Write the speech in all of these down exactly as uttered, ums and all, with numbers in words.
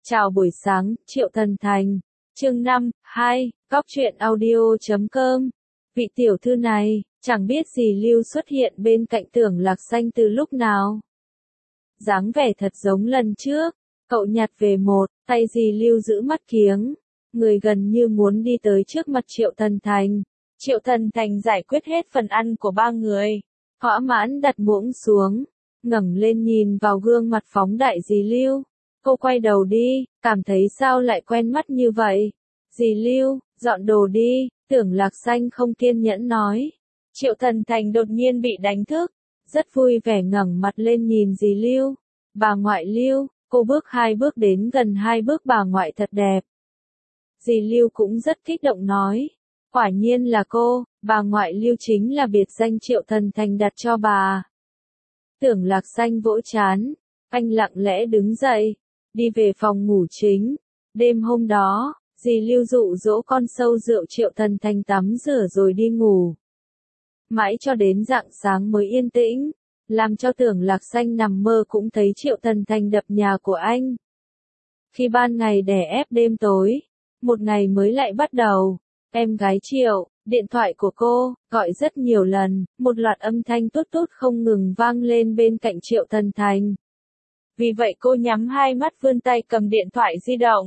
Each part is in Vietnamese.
Chào buổi sáng, Triệu Thần Thành. Chương năm, hai, Cóc truyện audio chấm com. Vị tiểu thư này, chẳng biết gì Lưu xuất hiện bên cạnh Tưởng Lạc Xanh từ lúc nào. Dáng vẻ thật giống lần trước, cậu nhặt về một, tay dì Lưu giữ mắt kiếng. Người gần như muốn đi tới trước mặt Triệu Thần Thành. Triệu Thần Thành giải quyết hết phần ăn của ba người. Thỏa mãn đặt muỗng xuống, ngẩng lên nhìn vào gương mặt phóng đại dì Lưu. Cô quay đầu đi, cảm thấy sao lại quen mắt như vậy. Dì Lưu, dọn đồ đi, Tưởng Lạc Xanh không kiên nhẫn nói. Triệu Thần Thành đột nhiên bị đánh thức, rất vui vẻ ngẩng mặt lên nhìn dì Lưu. Bà ngoại Lưu, cô bước hai bước đến gần hai bước bà ngoại thật đẹp. Dì Lưu cũng rất kích động nói. Quả nhiên là cô, bà ngoại Lưu chính là biệt danh Triệu Thần Thành đặt cho bà. Tưởng Lạc Xanh vỗ chán, anh lặng lẽ đứng dậy, đi về phòng ngủ chính. Đêm hôm đó, dì Lưu dụ dỗ con sâu rượu Triệu Thần Thành tắm rửa rồi đi ngủ. Mãi cho đến rạng sáng mới yên tĩnh, làm cho Tưởng Lạc Xanh nằm mơ cũng thấy Triệu Thần Thành đập nhà của anh. Khi ban ngày đè ép đêm tối, một ngày mới lại bắt đầu. Em gái Triệu, điện thoại của cô, gọi rất nhiều lần, một loạt âm thanh tút tút không ngừng vang lên bên cạnh Triệu Thần Thành. Vì vậy cô nhắm hai mắt vươn tay cầm điện thoại di động.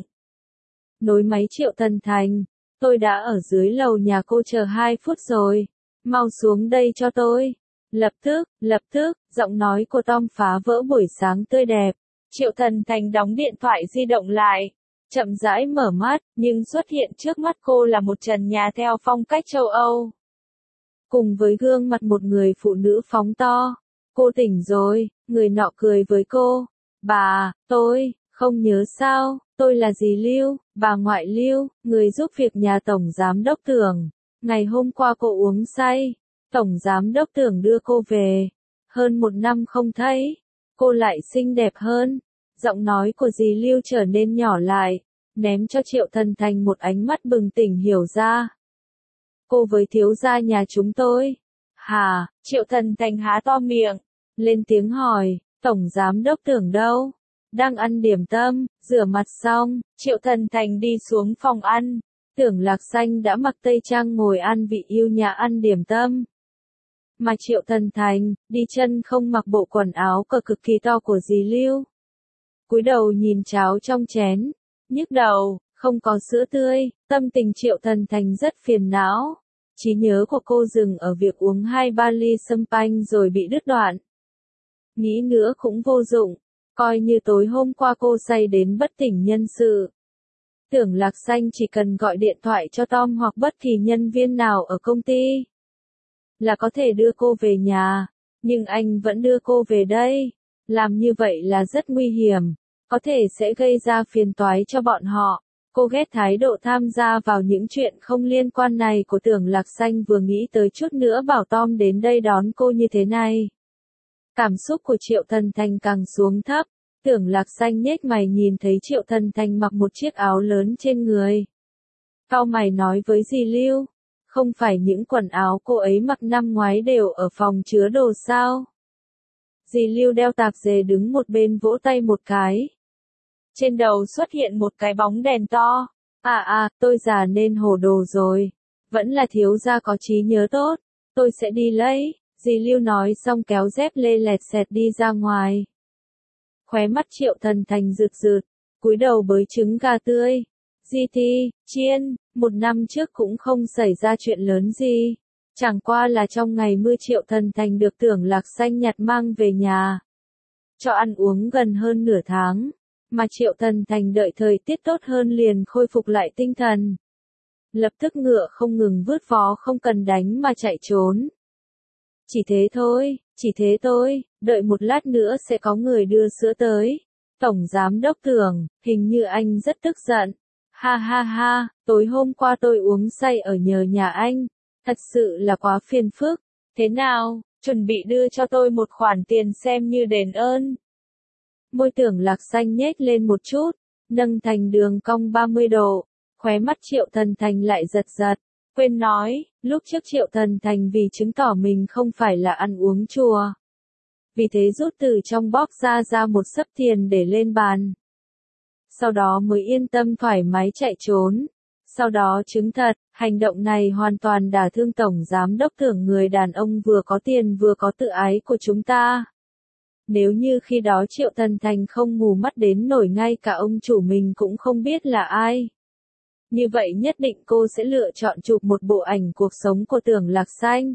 Nối máy Triệu Thần Thành, tôi đã ở dưới lầu nhà cô chờ hai phút rồi, mau xuống đây cho tôi. Lập tức, lập tức, giọng nói của Tom phá vỡ buổi sáng tươi đẹp. Triệu Thần Thành đóng điện thoại di động lại, chậm rãi mở mắt, nhưng xuất hiện trước mắt cô là một trần nhà theo phong cách châu Âu. Cùng với gương mặt một người phụ nữ phóng to. Cô tỉnh rồi, người nọ cười với cô. Bà, tôi, không nhớ sao, tôi là dì Lưu, bà ngoại Lưu, người giúp việc nhà Tổng Giám Đốc Tưởng. Ngày hôm qua cô uống say, Tổng Giám Đốc Tưởng đưa cô về. Hơn một năm không thấy, cô lại xinh đẹp hơn. Giọng nói của dì Lưu trở nên nhỏ lại, ném cho Triệu Thần Thành một ánh mắt bừng tỉnh hiểu ra. Cô với thiếu gia nhà chúng tôi. Hả? Triệu Thần Thành há to miệng, lên tiếng hỏi, Tổng Giám Đốc Tưởng đâu? Đang ăn điểm tâm, rửa mặt xong, Triệu Thần Thành đi xuống phòng ăn. Tưởng Lạc Xanh đã mặc tây trang ngồi ăn vị yêu nhà ăn điểm tâm. Mà Triệu Thần Thành, đi chân không mặc bộ quần áo cờ cực kỳ to của dì Lưu. Cúi đầu nhìn cháo trong chén, nhức đầu, không có sữa tươi, tâm tình Triệu Thần Thành rất phiền não. Trí nhớ của cô dừng ở việc uống hai ba ly sâm panh rồi bị đứt đoạn. Nghĩ nữa cũng vô dụng, coi như tối hôm qua cô say đến bất tỉnh nhân sự. Tưởng Lạc Xanh chỉ cần gọi điện thoại cho Tom hoặc bất kỳ nhân viên nào ở công ty là có thể đưa cô về nhà, nhưng anh vẫn đưa cô về đây. Làm như vậy là rất nguy hiểm, có thể sẽ gây ra phiền toái cho bọn họ. Cô ghét thái độ tham gia vào những chuyện không liên quan này của Tưởng Lạc Xanh, vừa nghĩ tới chút nữa bảo Tom đến đây đón cô như thế này. Cảm xúc của Triệu Thần Thành càng xuống thấp. Tưởng Lạc Xanh nhếch mày nhìn thấy Triệu Thần Thành mặc một chiếc áo lớn trên người. Cau mày nói với dì Lưu, không phải những quần áo cô ấy mặc năm ngoái đều ở phòng chứa đồ sao? Dì Lưu đeo tạp dề đứng một bên vỗ tay một cái. Trên đầu xuất hiện một cái bóng đèn to. À à, tôi già nên hồ đồ rồi. Vẫn là thiếu gia có trí nhớ tốt. Tôi sẽ đi lấy. Dì Lưu nói xong kéo dép lê lẹt xẹt đi ra ngoài. Khóe mắt Triệu Thần Thành rực rực, cúi đầu bới trứng gà tươi. Di Thi, chiên, một năm trước cũng không xảy ra chuyện lớn gì. Chẳng qua là trong ngày mưa Triệu Thần Thành được Tưởng Lạc Xanh nhặt mang về nhà. Cho ăn uống gần hơn nửa tháng, mà Triệu Thần Thành đợi thời tiết tốt hơn liền khôi phục lại tinh thần. Lập tức ngựa không ngừng vướt vó không cần đánh mà chạy trốn. Chỉ thế thôi, chỉ thế thôi, đợi một lát nữa sẽ có người đưa sữa tới. Tổng Giám Đốc Tưởng, hình như anh rất tức giận. Ha ha ha, tối hôm qua tôi uống say ở nhờ nhà anh. Thật sự là quá phiền phức. Thế nào, chuẩn bị đưa cho tôi một khoản tiền xem như đền ơn. Môi Tưởng Lạc Xanh nhếch lên một chút, nâng thành đường cong ba mươi độ. Khóe mắt Triệu Thần Thành lại giật giật. Quên nói, lúc trước Triệu Thần Thành vì chứng tỏ mình không phải là ăn uống chùa. Vì thế rút từ trong bóp ra ra một xấp tiền để lên bàn. sau đó mới yên tâm thoải mái chạy trốn. Sau đó chứng thật, hành động này hoàn toàn đả thương Tổng Giám đốc tưởng người đàn ông vừa có tiền vừa có tự ái của chúng ta. Nếu như khi đó Triệu Tần Thành không mù mắt đến nổi ngay cả ông chủ mình cũng không biết là ai. Như vậy nhất định cô sẽ lựa chọn chụp một bộ ảnh cuộc sống của Tưởng Lạc Xanh.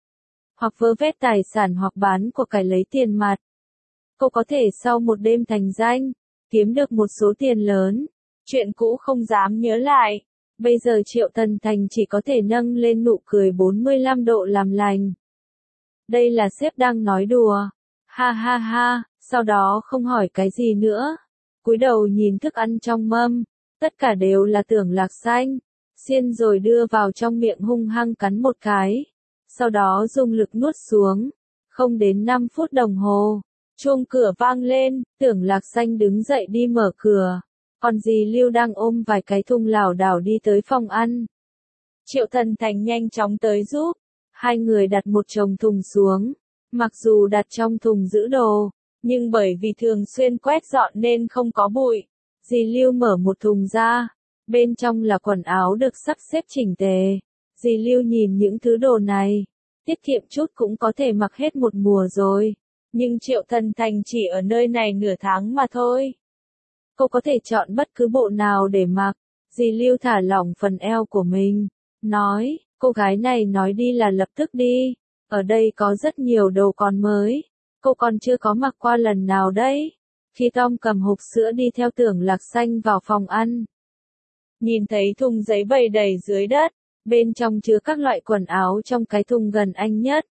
Hoặc vơ vét tài sản hoặc bán của cải lấy tiền mặt. Cô có thể sau một đêm thành danh, kiếm được một số tiền lớn. Chuyện cũ không dám nhớ lại. Bây giờ Triệu Tần Thành chỉ có thể nâng lên nụ cười bốn mươi lăm độ làm lành. Đây là sếp đang nói đùa. Ha ha ha, sau đó không hỏi cái gì nữa. Cúi đầu nhìn thức ăn trong mâm, tất cả đều là Tưởng Lạc Xanh. Xiên rồi đưa vào trong miệng hung hăng cắn một cái. Sau đó dùng lực nuốt xuống. Không đến năm phút đồng hồ, chuông cửa vang lên, Tưởng Lạc Xanh đứng dậy đi mở cửa. Còn dì Lưu đang ôm vài cái thùng lảo đảo đi tới phòng ăn. Triệu Tần Thành nhanh chóng tới giúp. Hai người đặt một chồng thùng xuống. Mặc dù đặt trong thùng giữ đồ, nhưng bởi vì thường xuyên quét dọn nên không có bụi. Dì Lưu mở một thùng ra. Bên trong là quần áo được sắp xếp chỉnh tề. Dì Lưu nhìn những thứ đồ này. Tiết kiệm chút cũng có thể mặc hết một mùa rồi. Nhưng Triệu Tần Thành chỉ ở nơi này nửa tháng mà thôi. Cô có thể chọn bất cứ bộ nào để mặc. Dì Lưu thả lỏng phần eo của mình. Nói, cô gái này nói đi là lập tức đi. Ở đây có rất nhiều đồ còn mới. Cô còn chưa có mặc qua lần nào đấy. Khi Tom cầm hộp sữa đi theo Tưởng Lạc Xanh vào phòng ăn. Nhìn thấy thùng giấy bày đầy dưới đất. Bên trong chứa các loại quần áo trong cái thùng gần anh nhất.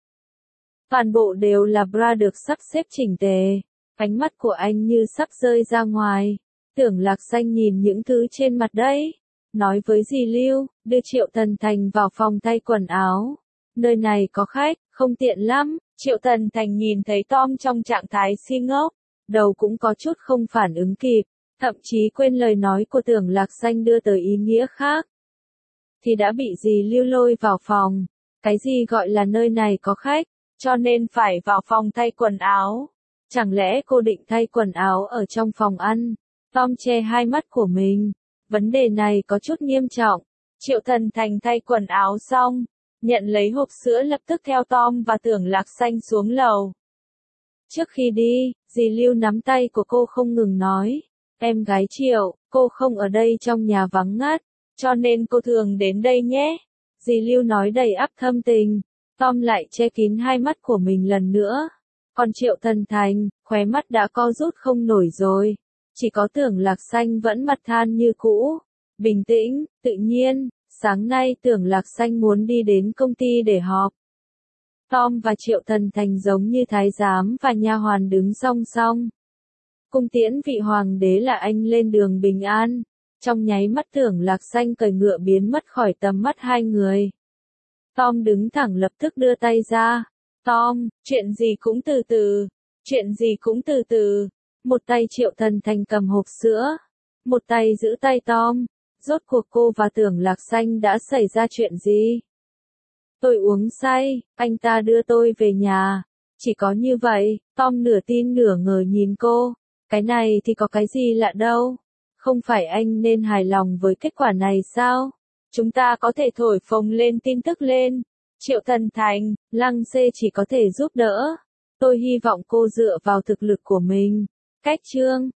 Toàn bộ đều là bra được sắp xếp chỉnh tề. Ánh mắt của anh như sắp rơi ra ngoài. Tưởng Lạc Xanh nhìn những thứ trên mặt đấy. Nói với dì Lưu, đưa Triệu Tần Thành vào phòng thay quần áo. Nơi này có khách, không tiện lắm. Triệu Tần Thành nhìn thấy Tom trong trạng thái si ngốc. Đầu cũng có chút không phản ứng kịp. Thậm chí quên lời nói của Tưởng Lạc Xanh đưa tới ý nghĩa khác. Thì đã bị dì Lưu lôi vào phòng. Cái gì gọi là nơi này có khách, cho nên phải vào phòng thay quần áo. Chẳng lẽ cô định thay quần áo ở trong phòng ăn? Tom che hai mắt của mình. Vấn đề này có chút nghiêm trọng. Triệu Tần Thành thay quần áo xong, nhận lấy hộp sữa lập tức theo Tom và Tưởng Lạc Xanh xuống lầu. Trước khi đi, dì Lưu nắm tay của cô không ngừng nói. Em gái Triệu, cô không ở đây trong nhà vắng ngắt, cho nên cô thường đến đây nhé. Dì Lưu nói đầy ắp thâm tình. Tom lại che kín hai mắt của mình lần nữa. Còn Triệu Tần Thành, khóe mắt đã co rút không nổi rồi. Chỉ có Tưởng Lạc Xanh vẫn mặt than như cũ. Bình tĩnh, tự nhiên, sáng nay Tưởng Lạc Xanh muốn đi đến công ty để họp. Tom và Triệu Tần Thành giống như thái giám và nha hoàn đứng song song. Cung tiễn vị hoàng đế là anh lên đường bình an. Trong nháy mắt Tưởng Lạc Xanh cởi ngựa biến mất khỏi tầm mắt hai người. Tom đứng thẳng lập tức đưa tay ra. Tom, chuyện gì cũng từ từ. Chuyện gì cũng từ từ. Một tay Triệu Tần Thành cầm hộp sữa. Một tay giữ tay Tom. Rốt cuộc cô và Tưởng Lạc Xanh đã xảy ra chuyện gì? Tôi uống say, anh ta đưa tôi về nhà. Chỉ có như vậy, Tom nửa tin nửa ngờ nhìn cô. Cái này thì có cái gì lạ đâu. Không phải anh nên hài lòng với kết quả này sao? Chúng ta có thể thổi phồng lên tin tức lên. Triệu Tần Thành, Lăng Xê chỉ có thể giúp đỡ. Tôi hy vọng cô dựa vào thực lực của mình. Cách chương